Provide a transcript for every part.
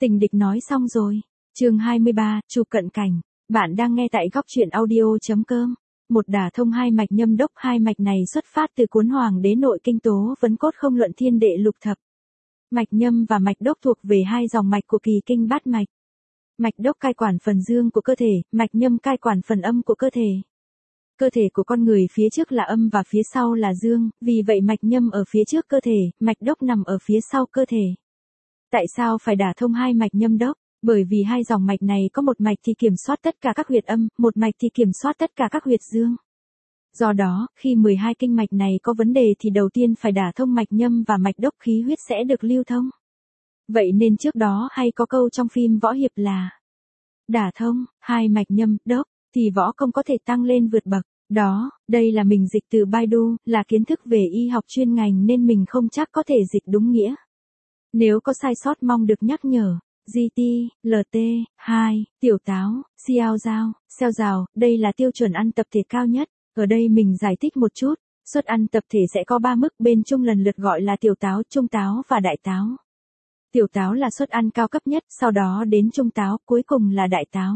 Tình địch nói xong rồi. Chương 23, chụp cận cảnh. Bạn đang nghe tại góc truyện audio.com. Một đả thông hai mạch nhâm đốc, hai mạch này xuất phát từ cuốn Hoàng đế nội kinh tố vấn cốt không luận thiên đệ lục thập. Mạch nhâm và mạch đốc thuộc về hai dòng mạch của kỳ kinh bát mạch. Mạch đốc cai quản phần dương của cơ thể, mạch nhâm cai quản phần âm của cơ thể. Cơ thể của con người phía trước là âm và phía sau là dương, vì vậy mạch nhâm ở phía trước cơ thể, mạch đốc nằm ở phía sau cơ thể. Tại sao phải đả thông hai mạch nhâm đốc? Bởi vì hai dòng mạch này có một mạch thì kiểm soát tất cả các huyệt âm, một mạch thì kiểm soát tất cả các huyệt dương. Do đó, khi 12 kinh mạch này có vấn đề thì đầu tiên phải đả thông mạch nhâm và mạch đốc, khí huyết sẽ được lưu thông. Vậy nên trước đó hay có câu trong phim võ hiệp là đả thông hai mạch nhâm đốc thì võ công có thể tăng lên vượt bậc. Đó, đây là mình dịch từ Baidu, là kiến thức về y học chuyên ngành nên mình không chắc có thể dịch đúng nghĩa. Nếu có sai sót mong được nhắc nhở. GT, LT, 2, tiểu táo, xiao dao, xeo rào, đây là tiêu chuẩn ăn tập thể cao nhất. Ở đây mình giải thích một chút, suất ăn tập thể sẽ có 3 mức, bên trung lần lượt gọi là tiểu táo, trung táo và đại táo. Tiểu táo là suất ăn cao cấp nhất, sau đó đến trung táo, cuối cùng là đại táo.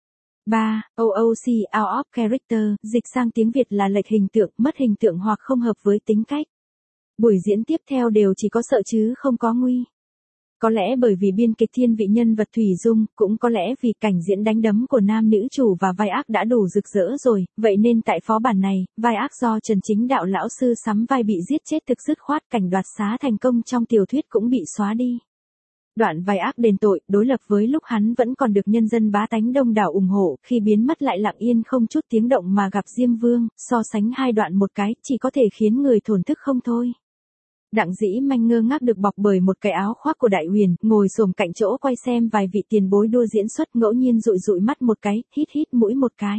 3. OOC out of character, dịch sang tiếng Việt là lệch hình tượng, mất hình tượng hoặc không hợp với tính cách. Buổi diễn tiếp theo đều chỉ có sợ chứ không có nguy. Có lẽ bởi vì biên kịch thiên vị nhân vật Thủy Dung, cũng có lẽ vì cảnh diễn đánh đấm của nam nữ chủ và vai ác đã đủ rực rỡ rồi, vậy nên tại phó bản này, vai ác do Trần Chính Đạo lão sư sắm vai bị giết chết thực dứt khoát, cảnh đoạt xá thành công trong tiểu thuyết cũng bị xóa đi. Đoạn vai ác đền tội, đối lập với lúc hắn vẫn còn được nhân dân bá tánh đông đảo ủng hộ, khi biến mất lại lặng yên không chút tiếng động mà gặp Diêm Vương, so sánh hai đoạn một cái, chỉ có thể khiến người thổn thức không thôi. Đặng Dĩ Manh ngơ ngác được bọc bởi một cái áo khoác của Đại Huyền, ngồi xổm cạnh chỗ quay xem vài vị tiền bối đua diễn xuất, ngẫu nhiên dụi dụi mắt một cái, hít hít mũi một cái.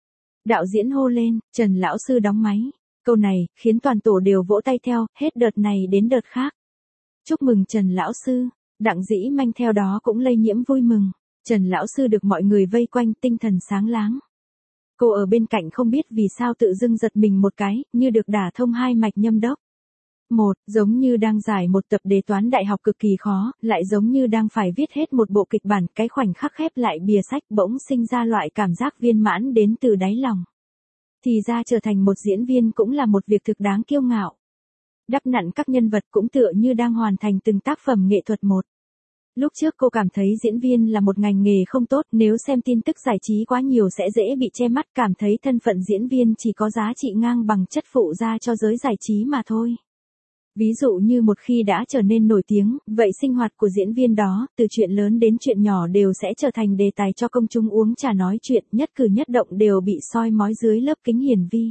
Đạo diễn hô lên, Trần lão sư đóng máy. Câu này khiến toàn tổ đều vỗ tay theo, hết đợt này đến đợt khác. Chúc mừng Trần lão sư. Đặng Dĩ Manh theo đó cũng lây nhiễm vui mừng. Trần lão sư được mọi người vây quanh, tinh thần sáng láng. Cô ở bên cạnh không biết vì sao tự dưng giật mình một cái, như được đả thông hai mạch nhâm đốc. Một, giống như đang giải một tập đề toán đại học cực kỳ khó, lại giống như đang phải viết hết một bộ kịch bản, cái khoảnh khắc khép lại bìa sách bỗng sinh ra loại cảm giác viên mãn đến từ đáy lòng. Thì ra trở thành một diễn viên cũng là một việc thực đáng kiêu ngạo. Đắp nặn các nhân vật cũng tựa như đang hoàn thành từng tác phẩm nghệ thuật một. Lúc trước cô cảm thấy diễn viên là một ngành nghề không tốt, nếu xem tin tức giải trí quá nhiều sẽ dễ bị che mắt, cảm thấy thân phận diễn viên chỉ có giá trị ngang bằng chất phụ ra cho giới giải trí mà thôi. Ví dụ như một khi đã trở nên nổi tiếng, vậy sinh hoạt của diễn viên đó, từ chuyện lớn đến chuyện nhỏ đều sẽ trở thành đề tài cho công chúng uống trà nói chuyện, nhất cử nhất động đều bị soi mói dưới lớp kính hiển vi.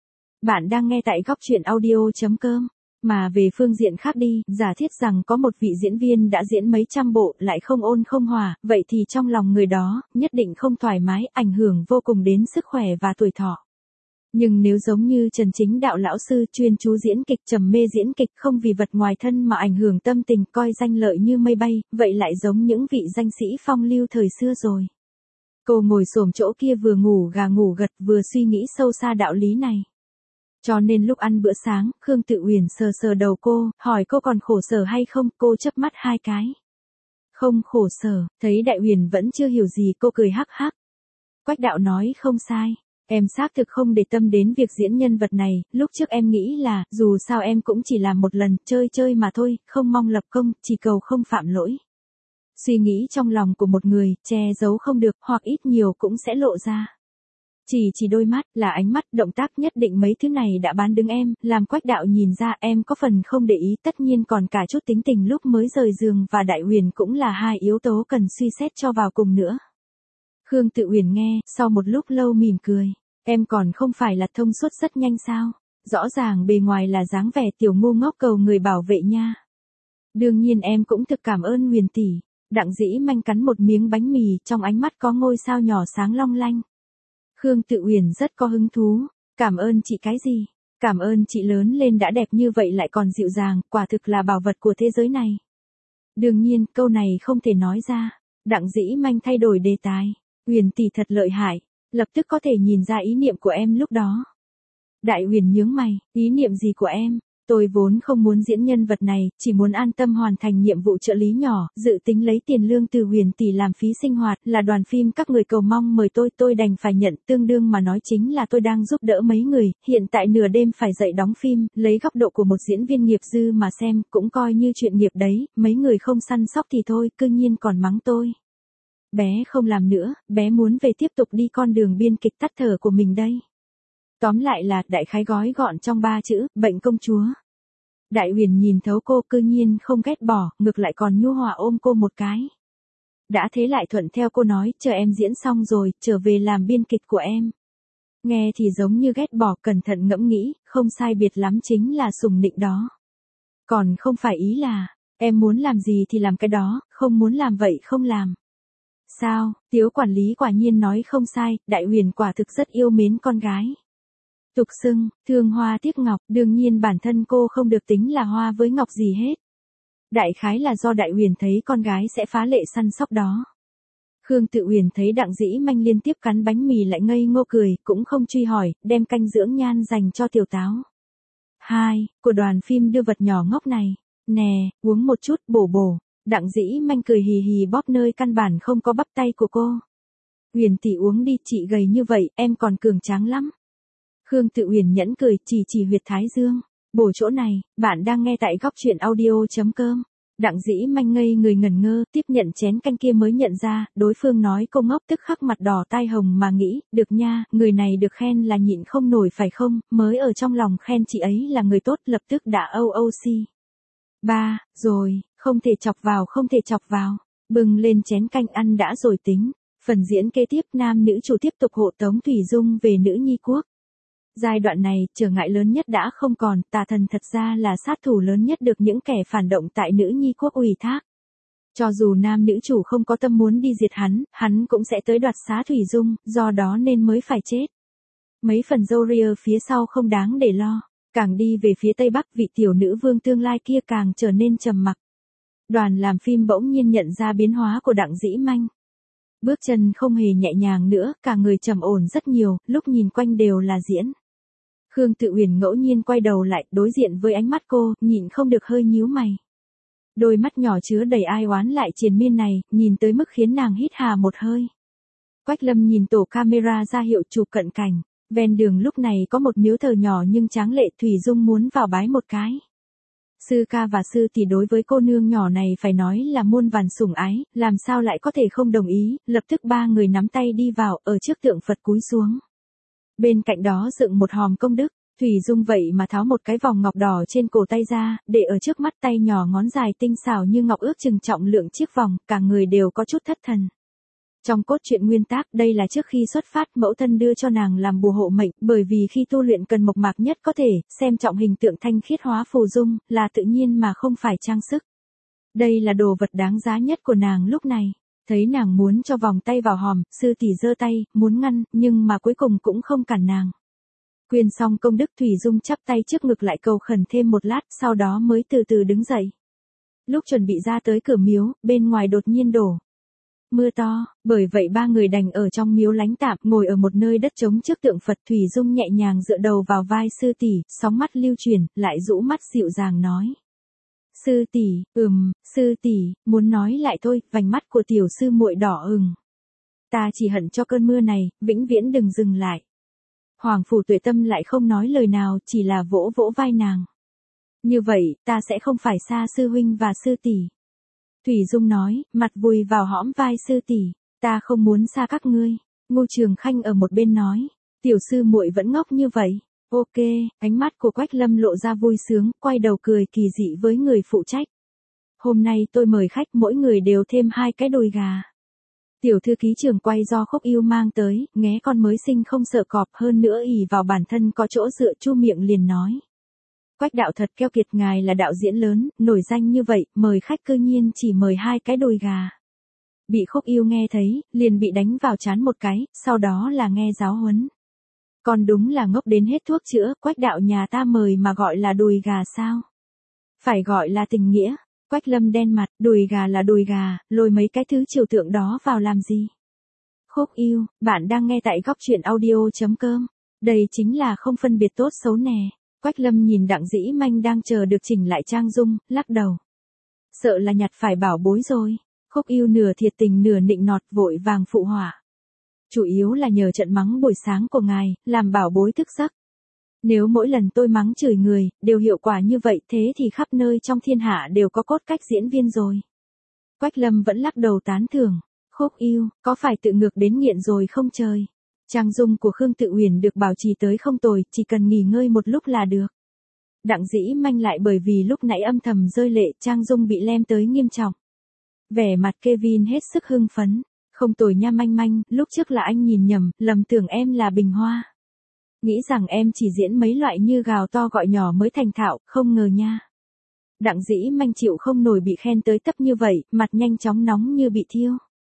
Bạn đang nghe tại góc truyện audio.com. Mà về phương diện khác đi, giả thiết rằng có một vị diễn viên đã diễn mấy trăm bộ lại không ôn không hòa, vậy thì trong lòng người đó, nhất định không thoải mái, ảnh hưởng vô cùng đến sức khỏe và tuổi thọ. Nhưng nếu giống như Trần Chính Đạo lão sư chuyên chú diễn kịch, trầm mê diễn kịch, không vì vật ngoài thân mà ảnh hưởng tâm tình, coi danh lợi như mây bay, vậy lại giống những vị danh sĩ phong lưu thời xưa rồi. Cô ngồi xổm chỗ kia vừa ngủ gà ngủ gật vừa suy nghĩ sâu xa đạo lý này. Cho nên lúc ăn bữa sáng, Khương Tự Uyển sờ sờ đầu cô, hỏi cô còn khổ sở hay không, cô chớp mắt hai cái. Không khổ sở, thấy Đại Huyền vẫn chưa hiểu gì, cô cười hắc hắc. Quách Đạo nói không sai. Em xác thực không để tâm đến việc diễn nhân vật này, lúc trước em nghĩ là, dù sao em cũng chỉ làm một lần, chơi chơi mà thôi, không mong lập công, chỉ cầu không phạm lỗi. Suy nghĩ trong lòng của một người, che giấu không được, hoặc ít nhiều cũng sẽ lộ ra. Chỉ đôi mắt, là ánh mắt, động tác, nhất định mấy thứ này đã bán đứng em, làm Quách Đạo nhìn ra em có phần không để ý, tất nhiên còn cả chút tính tình lúc mới rời giường và Đại Huyền cũng là hai yếu tố cần suy xét cho vào cùng nữa. Khương Tự Uyển nghe, sau một lúc lâu mỉm cười, em còn không phải là thông suốt rất nhanh sao, rõ ràng bề ngoài là dáng vẻ tiểu ngu ngốc cầu người bảo vệ nha. Đương nhiên em cũng thực cảm ơn Huyền tỷ. Đặng Dĩ Manh cắn một miếng bánh mì, trong ánh mắt có ngôi sao nhỏ sáng long lanh. Khương Tự Uyển rất có hứng thú, cảm ơn chị cái gì, cảm ơn chị lớn lên đã đẹp như vậy lại còn dịu dàng, quả thực là bảo vật của thế giới này. Đương nhiên, câu này không thể nói ra. Đặng Dĩ Manh thay đổi đề tài. Huyền tỷ thật lợi hại, lập tức có thể nhìn ra ý niệm của em lúc đó. Đại Huyền nhướng mày, ý niệm gì của em? Tôi vốn không muốn diễn nhân vật này, chỉ muốn an tâm hoàn thành nhiệm vụ trợ lý nhỏ, dự tính lấy tiền lương từ Huyền tỷ làm phí sinh hoạt, là đoàn phim các người cầu mong mời tôi đành phải nhận, tương đương mà nói chính là tôi đang giúp đỡ mấy người, hiện tại nửa đêm phải dậy đóng phim, lấy góc độ của một diễn viên nghiệp dư mà xem, cũng coi như chuyện nghiệp đấy, mấy người không săn sóc thì thôi, cư nhiên còn mắng tôi. Bé không làm nữa, bé muốn về tiếp tục đi con đường biên kịch tắt thở của mình đây. Tóm lại là, đại khái gói gọn trong 3 chữ, bệnh công chúa. Đại Huyền nhìn thấu cô, cư nhiên không ghét bỏ, ngược lại còn nhu hòa ôm cô một cái. Đã thế lại thuận theo cô nói, chờ em diễn xong rồi, trở về làm biên kịch của em. Nghe thì giống như ghét bỏ, cẩn thận ngẫm nghĩ, không sai biệt lắm chính là sùng nịnh đó. Còn không phải ý là, em muốn làm gì thì làm cái đó, không muốn làm vậy không làm. Sao, Tiếu quản lý quả nhiên nói không sai, Đại Huyền quả thực rất yêu mến con gái. Tục xưng, thương hoa tiếc ngọc, đương nhiên bản thân cô không được tính là hoa với ngọc gì hết. Đại khái là do Đại Huyền thấy con gái sẽ phá lệ săn sóc đó. Khương Tự Huyền thấy Đặng Dĩ Manh liên tiếp cắn bánh mì lại ngây ngô cười, cũng không truy hỏi, đem canh dưỡng nhan dành cho Tiểu Táo. 2. Của đoàn phim đưa vật nhỏ ngốc này. Nè, uống một chút, bổ. Đặng Dĩ Manh cười hì hì bóp nơi căn bản không có bắp tay của cô. Huyền tỷ uống đi, chị gầy như vậy, em còn cường tráng lắm. Khương Tự Huyền nhẫn cười, chỉ huyệt thái dương. Bổ chỗ này, bạn đang nghe tại góc truyện audio.com. Đặng Dĩ Manh ngây người ngẩn ngơ, tiếp nhận chén canh kia mới nhận ra, đối phương nói cô ngốc, tức khắc mặt đỏ tai hồng mà nghĩ, được nha, người này được khen là nhịn không nổi phải không, mới ở trong lòng khen chị ấy là người tốt, lập tức đã OOC. 3. Rồi, không thể chọc vào. Bừng lên chén canh ăn đã rồi tính. Phần diễn kế tiếp, nam nữ chủ tiếp tục hộ tống Thủy Dung về nữ nhi quốc. Giai đoạn này, trở ngại lớn nhất đã không còn, tà thần thật ra là sát thủ lớn nhất được những kẻ phản động tại nữ nhi quốc ủy thác. Cho dù nam nữ chủ không có tâm muốn đi diệt hắn cũng sẽ tới đoạt xá Thủy Dung, do đó nên mới phải chết. Mấy phần Zoria phía sau không đáng để lo, càng đi về phía Tây Bắc vị tiểu nữ vương tương lai kia càng trở nên trầm mặc. Đoàn làm phim bỗng nhiên nhận ra biến hóa của Đặng Dĩ Manh. Bước chân không hề nhẹ nhàng nữa, cả người trầm ổn rất nhiều, lúc nhìn quanh đều là diễn. Khương Tự Huyền ngẫu nhiên quay đầu lại, đối diện với ánh mắt cô, nhịn không được hơi nhíu mày. Đôi mắt nhỏ chứa đầy ai oán lại triền miên này, nhìn tới mức khiến nàng hít hà một hơi. Quách Lâm nhìn tổ camera ra hiệu chụp cận cảnh, ven đường lúc này có một miếu thờ nhỏ nhưng tráng lệ, Thủy Dung muốn vào bái một cái. Sư ca và sư tỷ đối với cô nương nhỏ này phải nói là muôn vàn sủng ái, làm sao lại có thể không đồng ý, lập tức ba người nắm tay đi vào, ở trước tượng Phật cúi xuống. Bên cạnh đó dựng một hòm công đức, Thủy Dung vậy mà tháo một cái vòng ngọc đỏ trên cổ tay ra, để ở trước mắt tay nhỏ ngón dài tinh xảo như ngọc ước chừng trọng lượng chiếc vòng, cả người đều có chút thất thần. Trong cốt truyện nguyên tác, đây là trước khi xuất phát mẫu thân đưa cho nàng làm bùa hộ mệnh, bởi vì khi tu luyện cần mộc mạc nhất có thể, xem trọng hình tượng thanh khiết hóa phù dung, là tự nhiên mà không phải trang sức. Đây là đồ vật đáng giá nhất của nàng lúc này. Thấy nàng muốn cho vòng tay vào hòm, sư tỷ giơ tay, muốn ngăn, nhưng mà cuối cùng cũng không cản nàng. Quyên xong công đức, Thủy Dung chắp tay trước ngực lại cầu khẩn thêm một lát, sau đó mới từ từ đứng dậy. Lúc chuẩn bị ra tới cửa miếu, bên ngoài đột nhiên đổ mưa to, bởi vậy ba người đành ở trong miếu lánh tạm, ngồi ở một nơi đất trống trước tượng Phật. Thủy Dung nhẹ nhàng dựa đầu vào vai sư tỷ, sóng mắt lưu chuyển, lại rũ mắt dịu dàng nói. Sư tỷ, muốn nói lại thôi, vành mắt của tiểu sư muội đỏ ửng. Ta chỉ hận cho cơn mưa này, vĩnh viễn đừng dừng lại. Hoàng phủ Tuệ Tâm lại không nói lời nào, chỉ là vỗ vỗ vai nàng. Như vậy, ta sẽ không phải xa sư huynh và sư tỷ. Thủy Dung nói, mặt vùi vào hõm vai sư tỷ, ta không muốn xa các ngươi. Ngô Trường Khanh ở một bên nói, tiểu sư muội vẫn ngốc như vậy. Ok, ánh mắt của Quách Lâm lộ ra vui sướng, quay đầu cười kỳ dị với người phụ trách. Hôm nay tôi mời khách mỗi người đều thêm 2 cái đùi gà. Tiểu thư ký trường quay do Khúc Yêu mang tới, nghé con mới sinh không sợ cọp, hơn nữa ỷ vào bản thân có chỗ dựa, chu miệng liền nói. Quách đạo thật keo kiệt, ngài là đạo diễn lớn, nổi danh như vậy, mời khách cư nhiên chỉ mời 2 cái đùi gà. Bị Khúc Yêu nghe thấy, liền bị đánh vào trán một cái, sau đó là nghe giáo huấn. Còn đúng là ngốc đến hết thuốc chữa, Quách đạo nhà ta mời mà gọi là đùi gà sao? Phải gọi là tình nghĩa. Quách Lâm đen mặt, đùi gà là đùi gà, lôi mấy cái thứ trừu tượng đó vào làm gì? Khúc Yêu, bạn đang nghe tại góc truyện audio.com. Đây chính là không phân biệt tốt xấu nè. Quách Lâm nhìn Đặng Dĩ Manh đang chờ được chỉnh lại trang dung, lắc đầu. Sợ là nhặt phải bảo bối rồi. Khúc Yêu nửa thiệt tình nửa nịnh nọt vội vàng phụ họa. Chủ yếu là nhờ trận mắng buổi sáng của ngài, làm bảo bối thức giấc. Nếu mỗi lần tôi mắng chửi người, đều hiệu quả như vậy thế thì khắp nơi trong thiên hạ đều có cốt cách diễn viên rồi. Quách Lâm vẫn lắc đầu tán thưởng. Khúc Yêu, có phải tự ngược đến nghiện rồi không trời? Trang dung của Khương Tự Uyển được bảo trì tới không tồi, chỉ cần nghỉ ngơi một lúc là được. Đặng Dĩ Manh lại bởi vì lúc nãy âm thầm rơi lệ, trang dung bị lem tới nghiêm trọng. Vẻ mặt Kevin hết sức hưng phấn. Không tồi nha Manh Manh, lúc trước là anh nhìn nhầm, lầm tưởng em là Bình Hoa. Nghĩ rằng em chỉ diễn mấy loại như gào to gọi nhỏ mới thành thạo, không ngờ nha. Đặng Dĩ Manh chịu không nổi bị khen tới tấp như vậy, mặt nhanh chóng nóng như bị thiêu.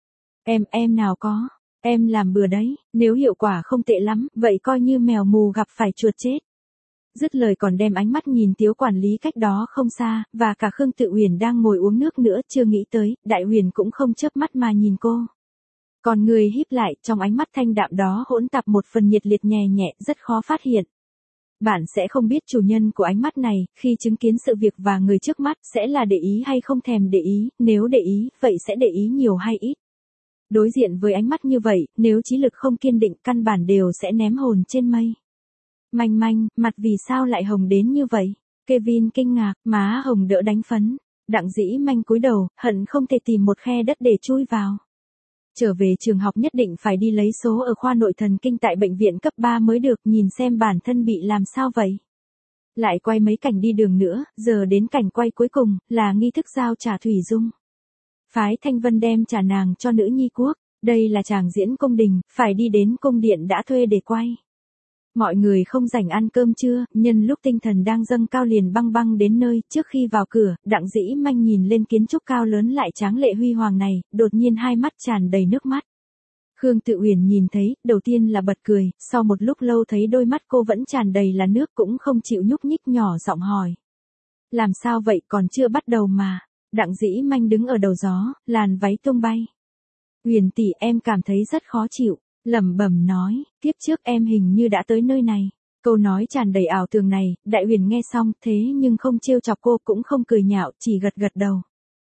Em nào có, em làm bừa đấy, nếu hiệu quả không tệ lắm, vậy coi như mèo mù gặp phải chuột chết. Dứt lời còn đem ánh mắt nhìn Tiếu quản lý cách đó không xa, và cả Khương Tự Uyển đang ngồi uống nước nữa, chưa nghĩ tới, Đại Huyền cũng không chớp mắt mà nhìn cô. Còn người híp lại, trong ánh mắt thanh đạm đó hỗn tạp một phần nhiệt liệt nhẹ nhẹ, rất khó phát hiện. Bạn sẽ không biết chủ nhân của ánh mắt này, khi chứng kiến sự việc và người trước mắt, sẽ là để ý hay không thèm để ý, nếu để ý, vậy sẽ để ý nhiều hay ít. Đối diện với ánh mắt như vậy, nếu trí lực không kiên định, căn bản đều sẽ ném hồn trên mây. Manh Manh, mặt vì sao lại hồng đến như vậy? Kevin kinh ngạc, má hồng đỡ đánh phấn. Đặng Dĩ Manh cúi đầu, hận không thể tìm một khe đất để chui vào. Trở về trường học nhất định phải đi lấy số ở khoa nội thần kinh tại bệnh viện cấp 3 mới được, nhìn xem bản thân bị làm sao vậy. Lại quay mấy cảnh đi đường nữa, giờ đến cảnh quay cuối cùng, là nghi thức giao trả Thủy Dung. Phái Thanh Vân đem trả nàng cho nữ nhi quốc, đây là chàng diễn cung đình, phải đi đến cung điện đã thuê để quay. Mọi người không rảnh ăn cơm trưa, nhân lúc tinh thần đang dâng cao liền băng băng đến nơi, trước khi vào cửa, Đặng Dĩ Manh nhìn lên kiến trúc cao lớn lại tráng lệ huy hoàng này, đột nhiên hai mắt tràn đầy nước mắt. Khương Tự Uyển nhìn thấy, đầu tiên là bật cười, sau một lúc lâu thấy đôi mắt cô vẫn tràn đầy là nước cũng không chịu nhúc nhích nhỏ giọng hỏi. Làm sao vậy, còn chưa bắt đầu mà. Đặng Dĩ Manh đứng ở đầu gió, làn váy tung bay. Uyển tỷ, em cảm thấy rất khó chịu. Lẩm bẩm nói, tiếp trước em hình như đã tới nơi này. Câu nói tràn đầy ảo tưởng này, Đại Huyền nghe xong thế nhưng không trêu chọc cô cũng không cười nhạo, chỉ gật gật đầu.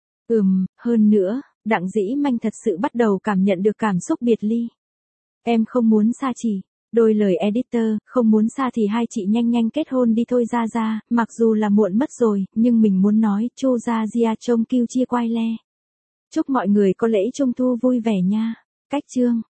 Hơn nữa, Đặng Dĩ Manh thật sự bắt đầu cảm nhận được cảm xúc biệt ly. Em không muốn xa chỉ. Đôi lời editor, không muốn xa thì hai chị nhanh nhanh kết hôn đi thôi ra, mặc dù là muộn mất rồi, nhưng mình muốn nói, Chu Gia Gia trông kiêu chia quai le. Chúc mọi người có lễ Trung thu vui vẻ nha. Cách chương.